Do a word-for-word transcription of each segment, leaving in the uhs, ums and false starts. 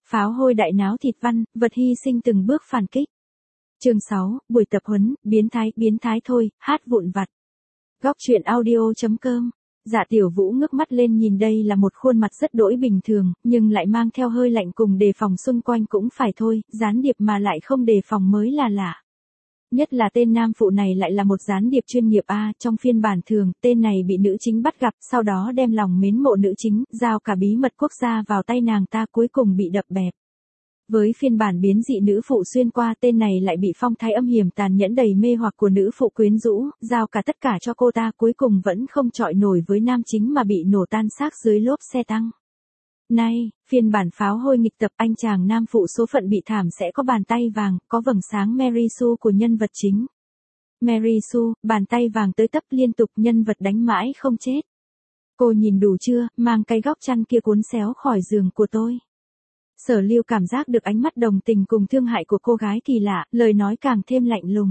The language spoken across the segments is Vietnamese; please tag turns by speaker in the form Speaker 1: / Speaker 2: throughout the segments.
Speaker 1: Pháo hôi đại náo thịt văn, vật hy sinh từng bước phản kích. Chương sáu, buổi tập huấn, biến thái, biến thái thôi, hát vụn vặt. Góc truyện audio.com. Dạ Tiểu Vũ ngước mắt lên nhìn đây là một khuôn mặt rất đỗi bình thường, nhưng lại mang theo hơi lạnh cùng đề phòng xung quanh cũng phải thôi, gián điệp mà lại không đề phòng mới là lạ. Nhất là tên nam phụ này lại là một gián điệp chuyên nghiệp a, trong phiên bản thường, tên này bị nữ chính bắt gặp, sau đó đem lòng mến mộ nữ chính, giao cả bí mật quốc gia vào tay nàng ta cuối cùng bị đập bẹp. Với phiên bản biến dị nữ phụ xuyên qua, tên này lại bị phong thái âm hiểm tàn nhẫn đầy mê hoặc của nữ phụ quyến rũ, giao cả tất cả cho cô ta cuối cùng vẫn không chọi nổi với nam chính mà bị nổ tan xác dưới lốp xe tăng. Nay, phiên bản pháo hôi nghịch tập anh chàng nam phụ số phận bị thảm sẽ có bàn tay vàng, có vầng sáng Mary Sue của nhân vật chính. Mary Sue, bàn tay vàng tới tấp liên tục, nhân vật đánh mãi không chết. Cô nhìn đủ chưa, mang cái góc chăn kia cuốn xéo khỏi giường của tôi. Sở Lưu cảm giác được ánh mắt đồng tình cùng thương hại của cô gái kỳ lạ, lời nói càng thêm lạnh lùng.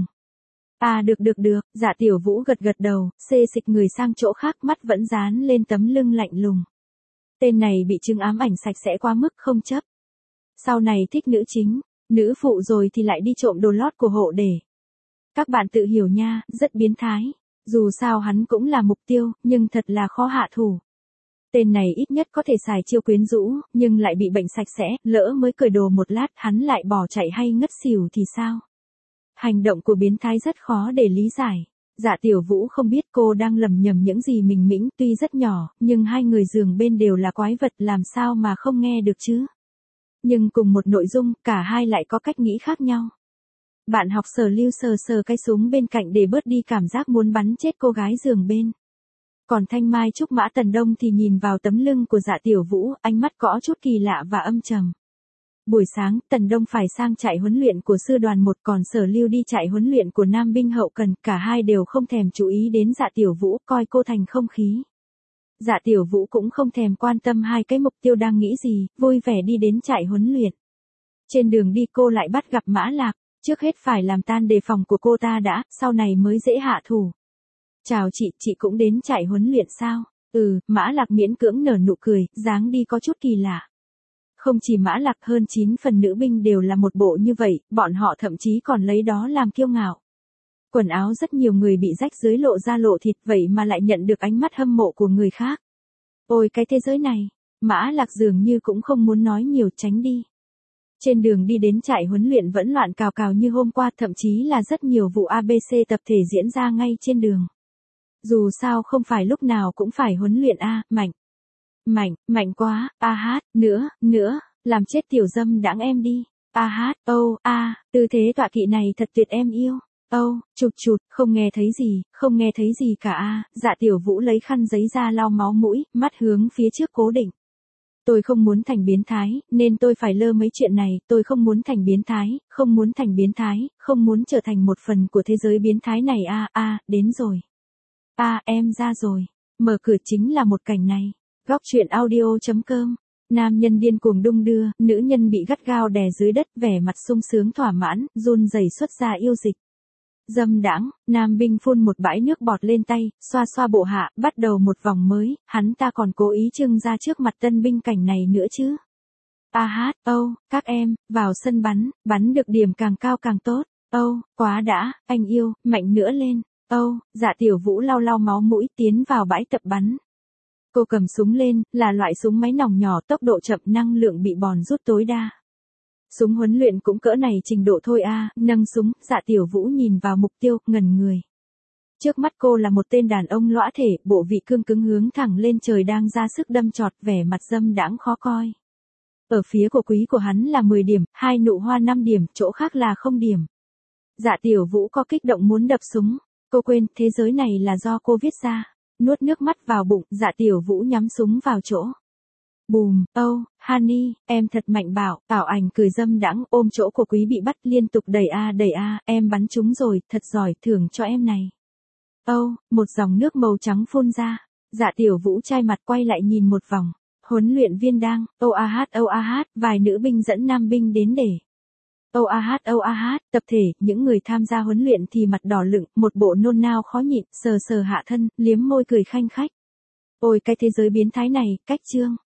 Speaker 1: À được được được, Dạ Tiểu Vũ gật gật đầu, xê xịch người sang chỗ khác, mắt vẫn dán lên tấm lưng lạnh lùng. Tên này bị chứng ám ảnh sạch sẽ quá mức không chấp. Sau này thích nữ chính, nữ phụ rồi thì lại đi trộm đồ lót của hộ để. Các bạn tự hiểu nha, rất biến thái. Dù sao hắn cũng là mục tiêu, nhưng thật là khó hạ thủ. Tên này ít nhất có thể xài chiêu quyến rũ, nhưng lại bị bệnh sạch sẽ, lỡ mới cởi đồ một lát hắn lại bỏ chạy hay ngất xỉu thì sao? Hành động của biến thái rất khó để lý giải. Dạ Tiểu Vũ không biết cô đang lầm nhầm những gì mình mĩnh, tuy rất nhỏ, nhưng hai người giường bên đều là quái vật, làm sao mà không nghe được chứ? Nhưng cùng một nội dung, cả hai lại có cách nghĩ khác nhau. Bạn học Sở Lưu sờ sờ cái súng bên cạnh để bớt đi cảm giác muốn bắn chết cô gái giường bên. Còn Thanh Mai Trúc Mã Tần Đông thì nhìn vào tấm lưng của Dạ Tiểu Vũ, ánh mắt có chút kỳ lạ và âm trầm. Buổi sáng, Tần Đông phải sang trại huấn luyện của sư đoàn một, còn Sở Lưu đi trại huấn luyện của Nam binh hậu cần, cả hai đều không thèm chú ý đến Dạ Tiểu Vũ, coi cô thành không khí. Dạ Tiểu Vũ cũng không thèm quan tâm hai cái mục tiêu đang nghĩ gì, vui vẻ đi đến trại huấn luyện. Trên đường đi cô lại bắt gặp Mã Lạc, trước hết phải làm tan đề phòng của cô ta đã, sau này mới dễ hạ thủ. Chào chị, chị cũng đến trại huấn luyện sao? Ừ, Mã Lạc miễn cưỡng nở nụ cười, dáng đi có chút kỳ lạ. Không chỉ Mã Lạc, hơn chín phần nữ binh đều là một bộ như vậy, bọn họ thậm chí còn lấy đó làm kiêu ngạo. Quần áo rất nhiều người bị rách dưới lộ ra lộ thịt, vậy mà lại nhận được ánh mắt hâm mộ của người khác. Ôi cái thế giới này, Mã Lạc dường như cũng không muốn nói nhiều, tránh đi. Trên đường đi đến trại huấn luyện vẫn loạn cào cào như hôm qua, thậm chí là rất nhiều vụ a bê xê tập thể diễn ra ngay trên đường. Dù sao không phải lúc nào cũng phải huấn luyện a, mạnh. Mạnh, mạnh quá, a hát, nữa, nữa, làm chết tiểu dâm đãng em đi. A hát, ô, a, tư thế tọa kỵ này thật tuyệt em yêu. Ô, chụt chụt, không nghe thấy gì, không nghe thấy gì cả a. Dạ Tiểu Vũ lấy khăn giấy ra lau máu mũi, mắt hướng phía trước cố định. Tôi không muốn thành biến thái, nên tôi phải lơ mấy chuyện này, tôi không muốn thành biến thái, không muốn thành biến thái, không muốn trở thành một phần của thế giới biến thái này a, a, đến rồi. A, em ra rồi. Mở cửa chính là một cảnh này. Góc truyện audio.com. Nam nhân điên cuồng đung đưa, nữ nhân bị gắt gao đè dưới đất, vẻ mặt sung sướng thỏa mãn, run rẩy xuất ra yêu dịch. Dâm đãng, nam binh phun một bãi nước bọt lên tay, xoa xoa bộ hạ, bắt đầu một vòng mới, hắn ta còn cố ý trưng ra trước mặt tân binh cảnh này nữa chứ. A hát, âu, các em, vào sân bắn, bắn được điểm càng cao càng tốt. Âu, quá đã, anh yêu, mạnh nữa lên. Âu, Dạ Tiểu Vũ lau lau máu mũi, tiến vào bãi tập bắn. Cô cầm súng lên, là loại súng máy nòng nhỏ, tốc độ chậm, năng lượng bị bòn rút tối đa. Súng huấn luyện cũng cỡ này trình độ thôi a, nâng súng, Dạ Tiểu Vũ nhìn vào mục tiêu, ngẩn người. Trước mắt cô là một tên đàn ông lõa thể, bộ vị cương cứng hướng thẳng lên trời đang ra sức đâm chọt, vẻ mặt dâm đãng khó coi. Ở phía của quý của hắn là mười điểm, hai nụ hoa năm điểm, chỗ khác là không điểm. Dạ Tiểu Vũ có kích động muốn đập súng. Cô quên, thế giới này là do cô viết ra. Nuốt nước mắt vào bụng, Dạ Tiểu Vũ nhắm súng vào chỗ. Bùm, âu, honey, em thật mạnh bảo, ảo ảnh cười dâm đãng ôm chỗ của quý bị bắt liên tục đẩy a đẩy a, em bắn trúng rồi, thật giỏi, thưởng cho em này. Âu, một dòng nước màu trắng phun ra. Dạ Tiểu Vũ chai mặt quay lại nhìn một vòng. Huấn luyện viên đang, ô a hát ô a hát, vài nữ binh dẫn nam binh đến để. Ô a hát ô a hát, tập thể, những người tham gia huấn luyện thì mặt đỏ lựng, một bộ nôn nao khó nhịn, sờ sờ hạ thân, liếm môi cười khanh khách. Ôi cái thế giới biến thái này, cách chương.